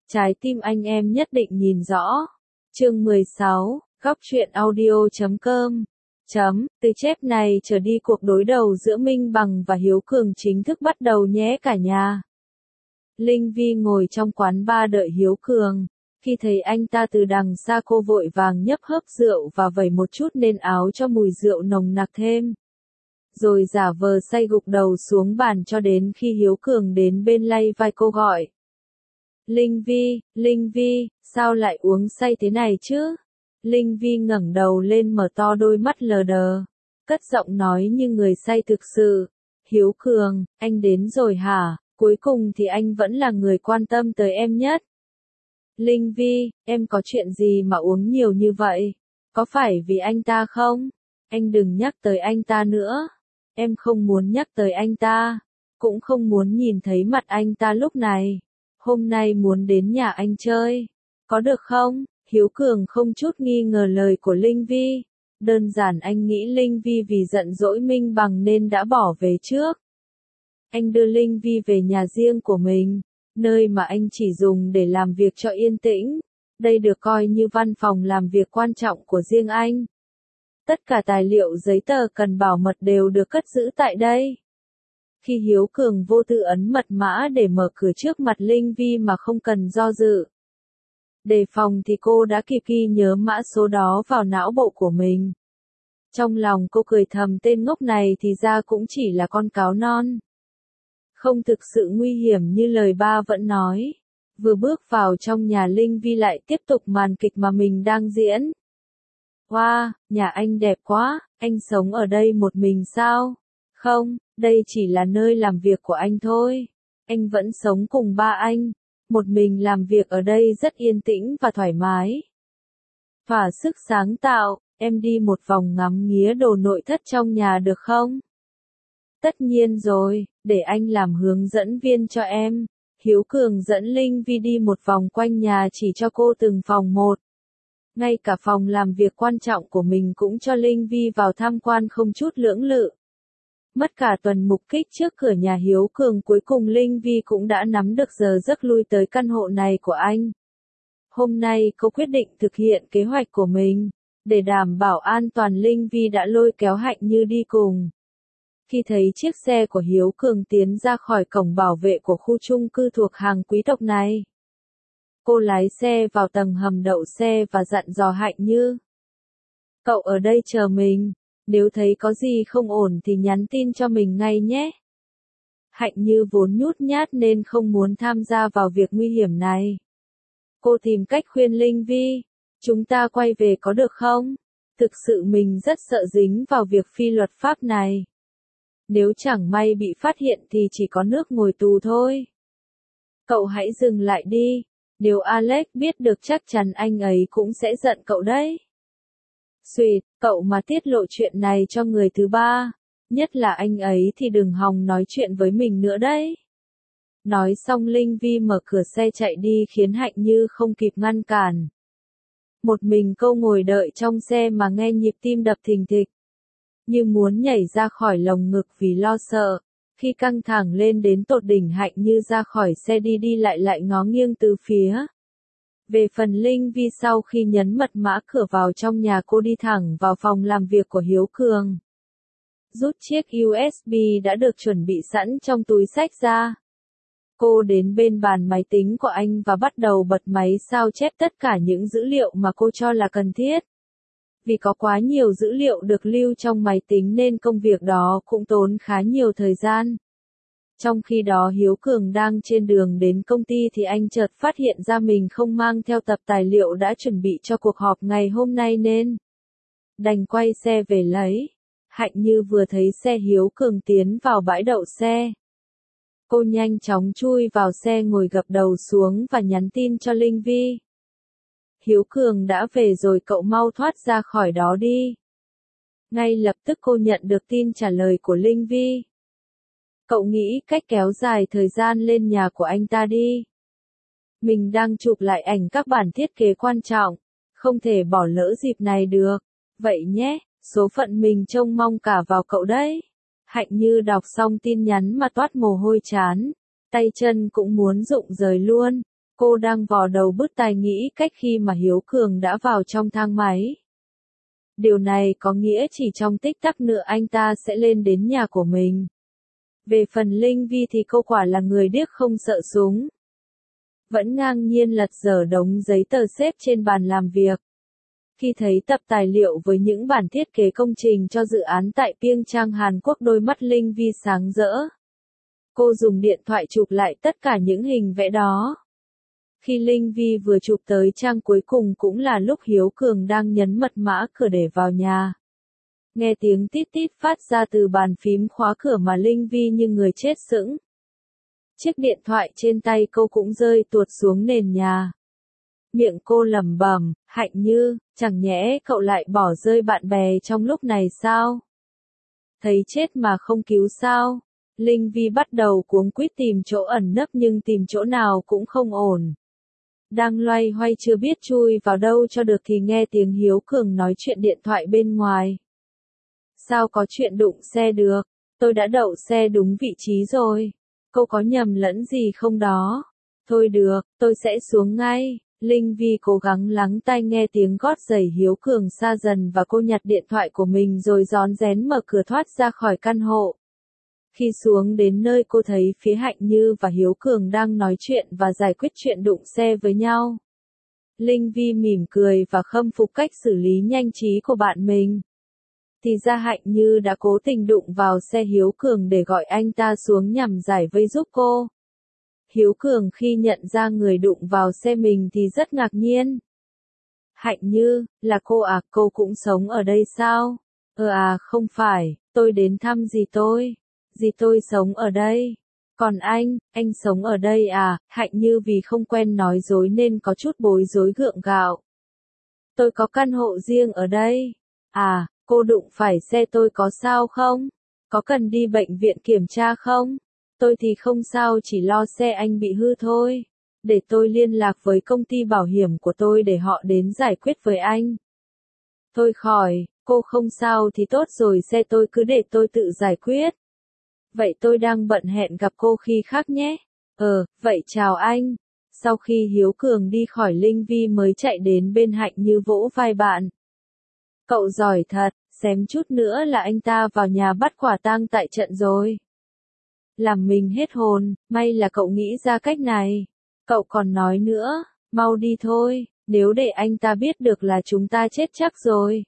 Trái tim anh em nhất định nhìn rõ. Chương 16, góc truyện audio.com. Từ chép này trở đi cuộc đối đầu giữa Minh Bằng và Hiếu Cường chính thức bắt đầu nhé cả nhà. Linh Vi ngồi trong quán bar đợi Hiếu Cường. Khi thấy anh ta từ đằng xa cô vội vàng nhấp hớp rượu và vẩy một chút lên áo cho mùi rượu nồng nặc thêm. Rồi giả vờ say gục đầu xuống bàn cho đến khi Hiếu Cường đến bên lay vai cô gọi. Linh Vi, sao lại uống say thế này chứ? Linh Vi ngẩng đầu lên mở to đôi mắt lờ đờ, cất giọng nói như người say thực sự. Hiếu Cường, anh đến rồi hả? Cuối cùng thì anh vẫn là người quan tâm tới em nhất. Linh Vi, em có chuyện gì mà uống nhiều như vậy? Có phải vì anh ta không? Anh đừng nhắc tới anh ta nữa. Em không muốn nhắc tới anh ta, cũng không muốn nhìn thấy mặt anh ta lúc này. Hôm nay muốn đến nhà anh chơi, có được không? Hiếu Cường không chút nghi ngờ lời của Linh Vi. Đơn giản anh nghĩ Linh Vi vì giận dỗi Minh Bằng nên đã bỏ về trước. Anh đưa Linh Vi về nhà riêng của mình, nơi mà anh chỉ dùng để làm việc cho yên tĩnh. Đây được coi như văn phòng làm việc quan trọng của riêng anh. Tất cả tài liệu giấy tờ cần bảo mật đều được cất giữ tại đây. Khi Hiếu Cường vô tư ấn mật mã để mở cửa trước mặt Linh Vi mà không cần do dự. Đề phòng thì cô đã kịp ghi nhớ mã số đó vào não bộ của mình. Trong lòng cô cười thầm tên ngốc này thì ra cũng chỉ là con cáo non. Không thực sự nguy hiểm như lời ba vẫn nói. Vừa bước vào trong nhà Linh Vi lại tiếp tục màn kịch mà mình đang diễn. Wow, nhà anh đẹp quá, anh sống ở đây một mình sao? Không, đây chỉ là nơi làm việc của anh thôi. Anh vẫn sống cùng ba anh. Một mình làm việc ở đây rất yên tĩnh và thoải mái. Thỏa sức sáng tạo, em đi một vòng ngắm nghía đồ nội thất trong nhà được không? Tất nhiên rồi, để anh làm hướng dẫn viên cho em. Hiếu Cường dẫn Linh Vi đi một vòng quanh nhà chỉ cho cô từng phòng một. Ngay cả phòng làm việc quan trọng của mình cũng cho Linh Vi vào tham quan không chút lưỡng lự. Mất cả tuần mục kích trước cửa nhà Hiếu Cường cuối cùng Linh Vi cũng đã nắm được giờ giấc lui tới căn hộ này của anh. Hôm nay cô quyết định thực hiện kế hoạch của mình. Để đảm bảo an toàn Linh Vi đã lôi kéo Hạnh Như đi cùng. Khi thấy chiếc xe của Hiếu Cường tiến ra khỏi cổng bảo vệ của khu chung cư thuộc hàng quý tộc này. Cô lái xe vào tầng hầm đậu xe và dặn dò Hạnh Như. Cậu ở đây chờ mình. Nếu thấy có gì không ổn thì nhắn tin cho mình ngay nhé. Hạnh Như vốn nhút nhát nên không muốn tham gia vào việc nguy hiểm này. Cô tìm cách khuyên Linh Vi. Chúng ta quay về có được không? Thực sự mình rất sợ dính vào việc phi luật pháp này. Nếu chẳng may bị phát hiện thì chỉ có nước ngồi tù thôi. Cậu hãy dừng lại đi. Nếu Alex biết được chắc chắn anh ấy cũng sẽ giận cậu đấy. Xuyệt, cậu mà tiết lộ chuyện này cho người thứ ba, nhất là anh ấy thì đừng hòng nói chuyện với mình nữa đấy. Nói xong Linh Vi mở cửa xe chạy đi khiến Hạnh Như không kịp ngăn cản. Một mình cô ngồi đợi trong xe mà nghe nhịp tim đập thình thịch. Như muốn nhảy ra khỏi lồng ngực vì lo sợ. Khi căng thẳng lên đến tột đỉnh Hạnh Như ra khỏi xe đi đi lại ngó nghiêng từ phía. Về phần Linh Vi sau khi nhấn mật mã cửa vào trong nhà cô đi thẳng vào phòng làm việc của Hiếu Cường. Rút chiếc USB đã được chuẩn bị sẵn trong túi xách ra. Cô đến bên bàn máy tính của anh và bắt đầu bật máy sao chép tất cả những dữ liệu mà cô cho là cần thiết. Vì có quá nhiều dữ liệu được lưu trong máy tính nên công việc đó cũng tốn khá nhiều thời gian. Trong khi đó Hiếu Cường đang trên đường đến công ty thì anh chợt phát hiện ra mình không mang theo tập tài liệu đã chuẩn bị cho cuộc họp ngày hôm nay nên đành quay xe về lấy. Hạnh Như vừa thấy xe Hiếu Cường tiến vào bãi đậu xe. Cô nhanh chóng chui vào xe ngồi gập đầu xuống và nhắn tin cho Linh Vi. Hiếu Cường đã về rồi cậu mau thoát ra khỏi đó đi. Ngay lập tức cô nhận được tin trả lời của Linh Vi. Cậu nghĩ cách kéo dài thời gian lên nhà của anh ta đi. Mình đang chụp lại ảnh các bản thiết kế quan trọng, không thể bỏ lỡ dịp này được. Vậy nhé, số phận mình trông mong cả vào cậu đấy. Hạnh Như đọc xong tin nhắn mà toát mồ hôi chán, tay chân cũng muốn rụng rời luôn. Cô đang vò đầu bứt tai nghĩ cách khi mà Hiếu Cường đã vào trong thang máy. Điều này có nghĩa chỉ trong tích tắc nữa anh ta sẽ lên đến nhà của mình. Về phần Linh Vi thì cô quả là người điếc không sợ súng. Vẫn ngang nhiên lật dở đống giấy tờ xếp trên bàn làm việc. Khi thấy tập tài liệu với những bản thiết kế công trình cho dự án tại Piêng Trang Hàn Quốc, đôi mắt Linh Vi sáng rỡ. Cô dùng điện thoại chụp lại tất cả những hình vẽ đó. Khi Linh Vi vừa chụp tới trang cuối cùng cũng là lúc Hiếu Cường đang nhấn mật mã cửa để vào nhà. Nghe tiếng tít tít phát ra từ bàn phím khóa cửa mà Linh Vi như người chết sững. Chiếc điện thoại trên tay cô cũng rơi tuột xuống nền nhà. Miệng cô lẩm bẩm, Hạnh Như, chẳng nhẽ cậu lại bỏ rơi bạn bè trong lúc này sao? Thấy chết mà không cứu sao? Linh Vi bắt đầu cuống quýt tìm chỗ ẩn nấp nhưng tìm chỗ nào cũng không ổn. Đang loay hoay chưa biết chui vào đâu cho được thì nghe tiếng Hiếu Cường nói chuyện điện thoại bên ngoài. Sao có chuyện đụng xe được? Tôi đã đậu xe đúng vị trí rồi. Cô có nhầm lẫn gì không đó? Thôi được, tôi sẽ xuống ngay. Linh Vi cố gắng lắng tai nghe tiếng gót giày Hiếu Cường xa dần và cô nhặt điện thoại của mình rồi rón rén mở cửa thoát ra khỏi căn hộ. Khi xuống đến nơi cô thấy phía Hạnh Như và Hiếu Cường đang nói chuyện và giải quyết chuyện đụng xe với nhau. Linh Vi mỉm cười và khâm phục cách xử lý nhanh trí của bạn mình. Thì ra Hạnh Như đã cố tình đụng vào xe Hiếu Cường để gọi anh ta xuống nhằm giải vây giúp cô. Hiếu Cường khi nhận ra người đụng vào xe mình thì rất ngạc nhiên. Hạnh Như, là cô à, cô cũng sống ở đây sao? Không phải, tôi đến thăm dì tôi. Dì tôi sống ở đây. Còn anh sống ở đây à? Hạnh Như vì không quen nói dối nên có chút bối rối gượng gạo. Tôi có căn hộ riêng ở đây. À, cô đụng phải xe tôi có sao không? Có cần đi bệnh viện kiểm tra không? Tôi thì không sao, chỉ lo xe anh bị hư thôi. Để tôi liên lạc với công ty bảo hiểm của tôi để họ đến giải quyết với anh. Thôi khỏi, cô không sao thì tốt rồi, xe tôi cứ để tôi tự giải quyết. Vậy tôi đang bận, hẹn gặp cô khi khác nhé. Vậy chào anh. Sau khi Hiếu Cường đi khỏi, Linh Vi mới chạy đến bên Hạnh Như vỗ vai bạn. Cậu giỏi thật, xém chút nữa là anh ta vào nhà bắt quả tang tại trận rồi. Làm mình hết hồn, may là cậu nghĩ ra cách này. Cậu còn nói nữa, mau đi thôi, nếu để anh ta biết được là chúng ta chết chắc rồi.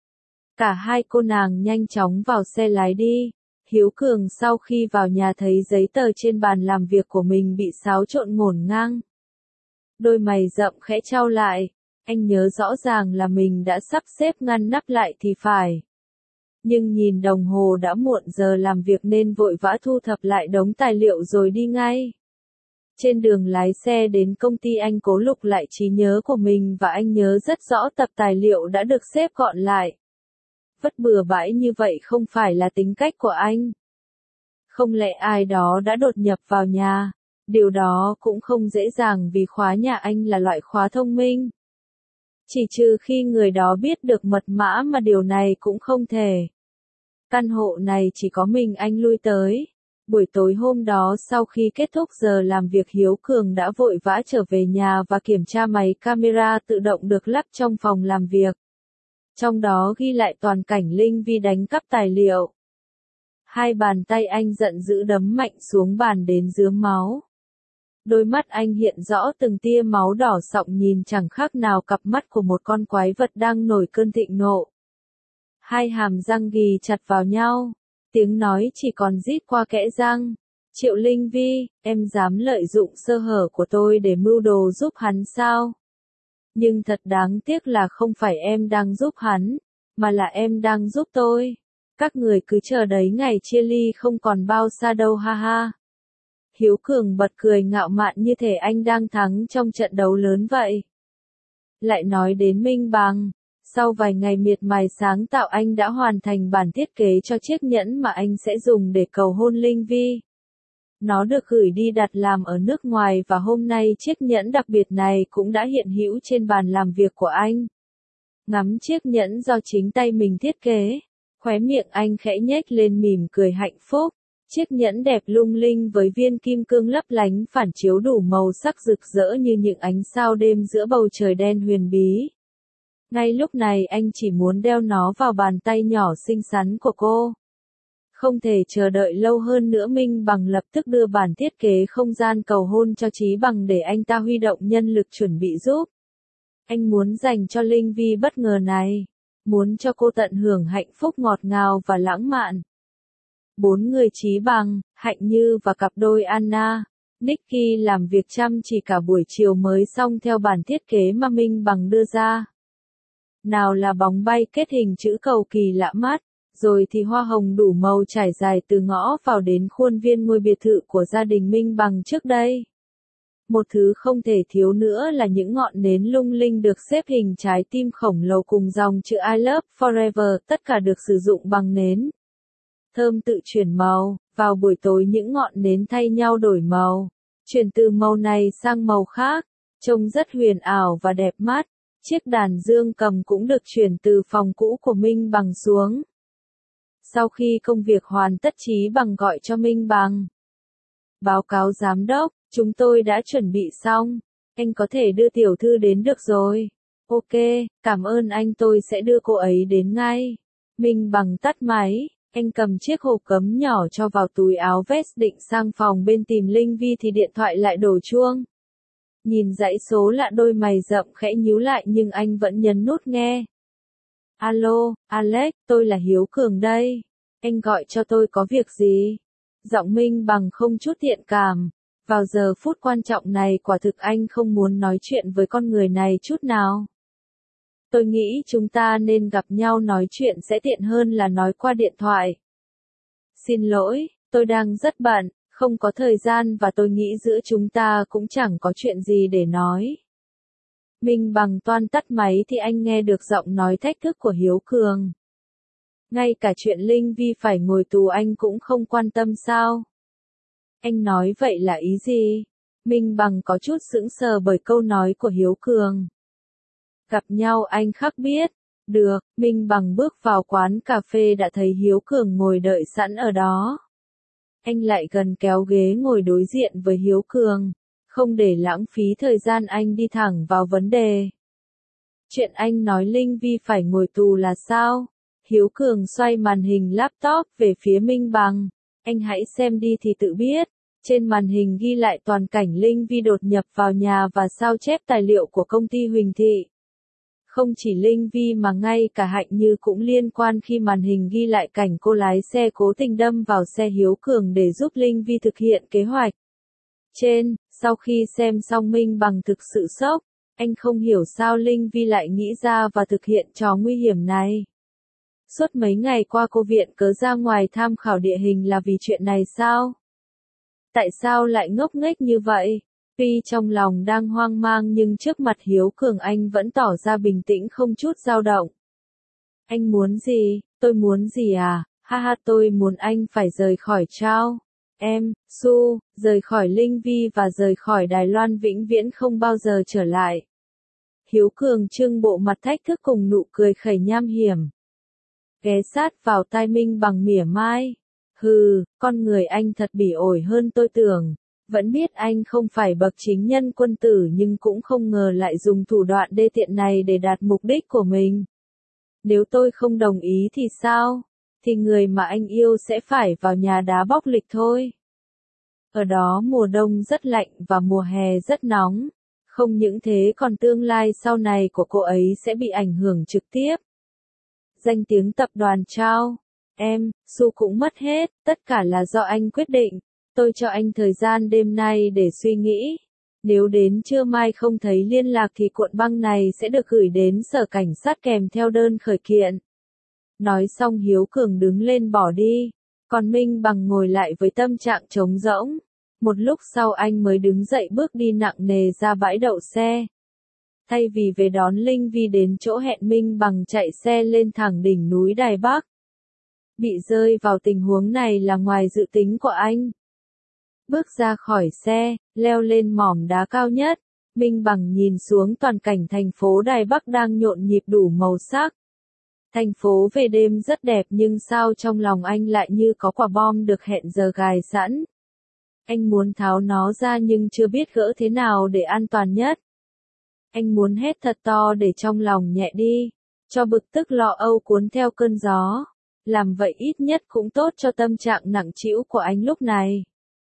Cả hai cô nàng nhanh chóng vào xe lái đi. Hiếu Cường sau khi vào nhà thấy giấy tờ trên bàn làm việc của mình bị xáo trộn ngổn ngang. Đôi mày rậm khẽ chau lại, anh nhớ rõ ràng là mình đã sắp xếp ngăn nắp lại thì phải. Nhưng nhìn đồng hồ đã muộn giờ làm việc nên vội vã thu thập lại đống tài liệu rồi đi ngay. Trên đường lái xe đến công ty anh cố lục lại trí nhớ của mình và anh nhớ rất rõ tập tài liệu đã được xếp gọn lại. Vất bừa bãi như vậy không phải là tính cách của anh. Không lẽ ai đó đã đột nhập vào nhà? Điều đó cũng không dễ dàng vì khóa nhà anh là loại khóa thông minh. Chỉ trừ khi người đó biết được mật mã mà điều này cũng không thể. Căn hộ này chỉ có mình anh lui tới. Buổi tối hôm đó sau khi kết thúc giờ làm việc, Hiếu Cường đã vội vã trở về nhà và kiểm tra máy camera tự động được lắp trong phòng làm việc. Trong đó ghi lại toàn cảnh Linh Vi đánh cắp tài liệu. Hai bàn tay anh giận dữ đấm mạnh xuống bàn đến rướm máu. Đôi mắt anh hiện rõ từng tia máu đỏ sọng, nhìn chẳng khác nào cặp mắt của một con quái vật đang nổi cơn thịnh nộ. Hai hàm răng ghì chặt vào nhau, tiếng nói chỉ còn rít qua kẽ răng. Triệu Linh Vi, em dám lợi dụng sơ hở của tôi để mưu đồ giúp hắn sao? Nhưng thật đáng tiếc là không phải em đang giúp hắn, mà là em đang giúp tôi. Các người cứ chờ đấy, ngày chia ly không còn bao xa đâu, ha ha. Hiếu Cường bật cười ngạo mạn như thể anh đang thắng trong trận đấu lớn vậy. Lại nói đến minh bằng, sau vài ngày miệt mài sáng tạo anh đã hoàn thành bản thiết kế cho chiếc nhẫn mà anh sẽ dùng để cầu hôn Linh Vi. Nó được gửi đi đặt làm ở nước ngoài và hôm nay chiếc nhẫn đặc biệt này cũng đã hiện hữu trên bàn làm việc của anh. Ngắm chiếc nhẫn do chính tay mình thiết kế, khóe miệng anh khẽ nhếch lên mỉm cười hạnh phúc. Chiếc nhẫn đẹp lung linh với viên kim cương lấp lánh phản chiếu đủ màu sắc rực rỡ như những ánh sao đêm giữa bầu trời đen huyền bí. Ngay lúc này anh chỉ muốn đeo nó vào bàn tay nhỏ xinh xắn của cô. Không thể chờ đợi lâu hơn nữa, Minh Bằng lập tức đưa bản thiết kế không gian cầu hôn cho Chí Bằng để anh ta huy động nhân lực chuẩn bị giúp. Anh muốn dành cho Linh Vi bất ngờ này, muốn cho cô tận hưởng hạnh phúc ngọt ngào và lãng mạn. 4 người Chí Bằng, Hạnh Như và cặp đôi Anna, Nicky làm việc chăm chỉ cả buổi chiều mới xong theo bản thiết kế mà Minh Bằng đưa ra. Nào là bóng bay kết hình chữ cầu kỳ lạ mắt, rồi thì hoa hồng đủ màu trải dài từ ngõ vào đến khuôn viên ngôi biệt thự của gia đình Minh Bằng trước đây. Một thứ không thể thiếu nữa là những ngọn nến lung linh được xếp hình trái tim khổng lồ cùng dòng chữ I love forever, tất cả được sử dụng bằng nến. Thơm tự chuyển màu, vào buổi tối những ngọn nến thay nhau đổi màu, chuyển từ màu này sang màu khác, trông rất huyền ảo và đẹp mắt. Chiếc đàn dương cầm cũng được chuyển từ phòng cũ của Minh Bằng xuống. Sau khi công việc hoàn tất, Chí Bằng gọi cho Minh Bằng. Báo cáo giám đốc, chúng tôi đã chuẩn bị xong, anh có thể đưa tiểu thư đến được rồi. Ok, cảm ơn anh, tôi sẽ đưa cô ấy đến ngay. Minh Bằng tắt máy, anh cầm chiếc hộp cấm nhỏ cho vào túi áo vest định sang phòng bên tìm Linh Vi thì điện thoại lại đổ chuông. Nhìn dãy số lạ, đôi mày rậm khẽ nhíu lại nhưng anh vẫn nhấn nút nghe. Alo, Alex, tôi là Hiếu Cường đây. Anh gọi cho tôi có việc gì? Giọng Minh Bằng không chút thiện cảm. Vào giờ phút quan trọng này quả thực anh không muốn nói chuyện với con người này chút nào. Tôi nghĩ chúng ta nên gặp nhau nói chuyện sẽ tiện hơn là nói qua điện thoại. Xin lỗi, tôi đang rất bận, không có thời gian và tôi nghĩ giữa chúng ta cũng chẳng có chuyện gì để nói. Minh Bằng toan tắt máy thì anh nghe được giọng nói thách thức của Hiếu Cường. Ngay cả chuyện Linh Vi phải ngồi tù anh cũng không quan tâm sao? Anh nói vậy là ý gì? Minh Bằng có chút sững sờ bởi câu nói của Hiếu Cường. Gặp nhau anh khắc biết. Được, Minh Bằng bước vào quán cà phê đã thấy Hiếu Cường ngồi đợi sẵn ở đó. Anh lại gần kéo ghế ngồi đối diện với Hiếu Cường. Không để lãng phí thời gian anh đi thẳng vào vấn đề. Chuyện anh nói Linh Vi phải ngồi tù là sao? Hiếu Cường xoay màn hình laptop về phía Minh Bằng. Anh hãy xem đi thì tự biết. Trên màn hình ghi lại toàn cảnh Linh Vi đột nhập vào nhà và sao chép tài liệu của công ty Huỳnh Thị. Không chỉ Linh Vi mà ngay cả Hạnh Như cũng liên quan khi màn hình ghi lại cảnh cô lái xe cố tình đâm vào xe Hiếu Cường để giúp Linh Vi thực hiện kế hoạch. Sau khi xem xong Minh Bằng thực sự sốc, anh không hiểu sao Linh Vi lại nghĩ ra và thực hiện trò nguy hiểm này. Suốt mấy ngày qua cô viện cớ ra ngoài tham khảo địa hình là vì chuyện này sao? Tại sao lại ngốc nghếch như vậy? Tuy trong lòng đang hoang mang nhưng trước mặt Hiếu Cường anh vẫn tỏ ra bình tĩnh không chút dao động. Anh muốn gì? Tôi muốn gì à? Ha, tôi muốn anh phải rời khỏi Trao. Su, rời khỏi Linh Vi và rời khỏi Đài Loan vĩnh viễn không bao giờ trở lại. Hiếu Cường trưng bộ mặt thách thức cùng nụ cười khẩy nham hiểm. Ghé sát vào tai Minh Bằng mỉa mai. Hừ, con người anh thật bỉ ổi hơn tôi tưởng. Vẫn biết anh không phải bậc chính nhân quân tử nhưng cũng không ngờ lại dùng thủ đoạn đê tiện này để đạt mục đích của mình. Nếu tôi không đồng ý thì sao? Thì người mà anh yêu sẽ phải vào nhà đá bóc lịch thôi. Ở đó mùa đông rất lạnh và mùa hè rất nóng. Không những thế còn tương lai sau này của cô ấy sẽ bị ảnh hưởng trực tiếp. Danh tiếng tập đoàn Trao, Su cũng mất hết, tất cả là do anh quyết định. Tôi cho anh thời gian đêm nay để suy nghĩ. Nếu đến trưa mai không thấy liên lạc thì cuộn băng này sẽ được gửi đến sở cảnh sát kèm theo đơn khởi kiện. Nói xong Hiếu Cường đứng lên bỏ đi. Còn Minh Bằng ngồi lại với tâm trạng trống rỗng. Một lúc sau anh mới đứng dậy bước đi nặng nề ra bãi đậu xe. Thay vì về đón Linh Vi đến chỗ hẹn, Minh Bằng chạy xe lên thẳng đỉnh núi Đài Bắc. Bị rơi vào tình huống này là ngoài dự tính của anh. Bước ra khỏi xe, leo lên mỏm đá cao nhất, Minh Bằng nhìn xuống toàn cảnh thành phố Đài Bắc đang nhộn nhịp đủ màu sắc. Thành phố về đêm rất đẹp nhưng sao trong lòng anh lại như có quả bom được hẹn giờ gài sẵn. Anh muốn tháo nó ra nhưng chưa biết gỡ thế nào để an toàn nhất. Anh muốn hét thật to để trong lòng nhẹ đi, cho bực tức lo âu cuốn theo cơn gió. Làm vậy ít nhất cũng tốt cho tâm trạng nặng trĩu của anh lúc này.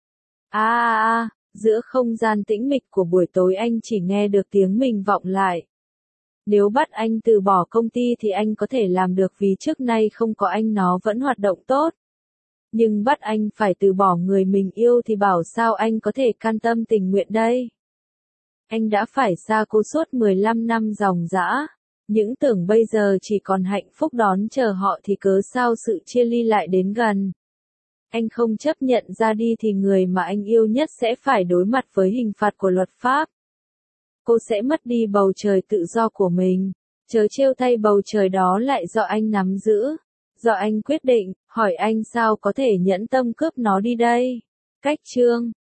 Giữa không gian tĩnh mịch của buổi tối anh chỉ nghe được tiếng mình vọng lại. Nếu bắt anh từ bỏ công ty thì anh có thể làm được vì trước nay không có anh nó vẫn hoạt động tốt. Nhưng bắt anh phải từ bỏ người mình yêu thì bảo sao anh có thể can tâm tình nguyện đây. Anh đã phải xa cô suốt 15 năm dòng dã. Những tưởng bây giờ chỉ còn hạnh phúc đón chờ họ thì cớ sao sự chia ly lại đến gần. Anh không chấp nhận ra đi thì người mà anh yêu nhất sẽ phải đối mặt với hình phạt của luật pháp. Cô sẽ mất đi bầu trời tự do của mình. Chớ trêu thay bầu trời đó lại do anh nắm giữ. Do anh quyết định, hỏi anh sao có thể nhẫn tâm cướp nó đi đây. Cách chương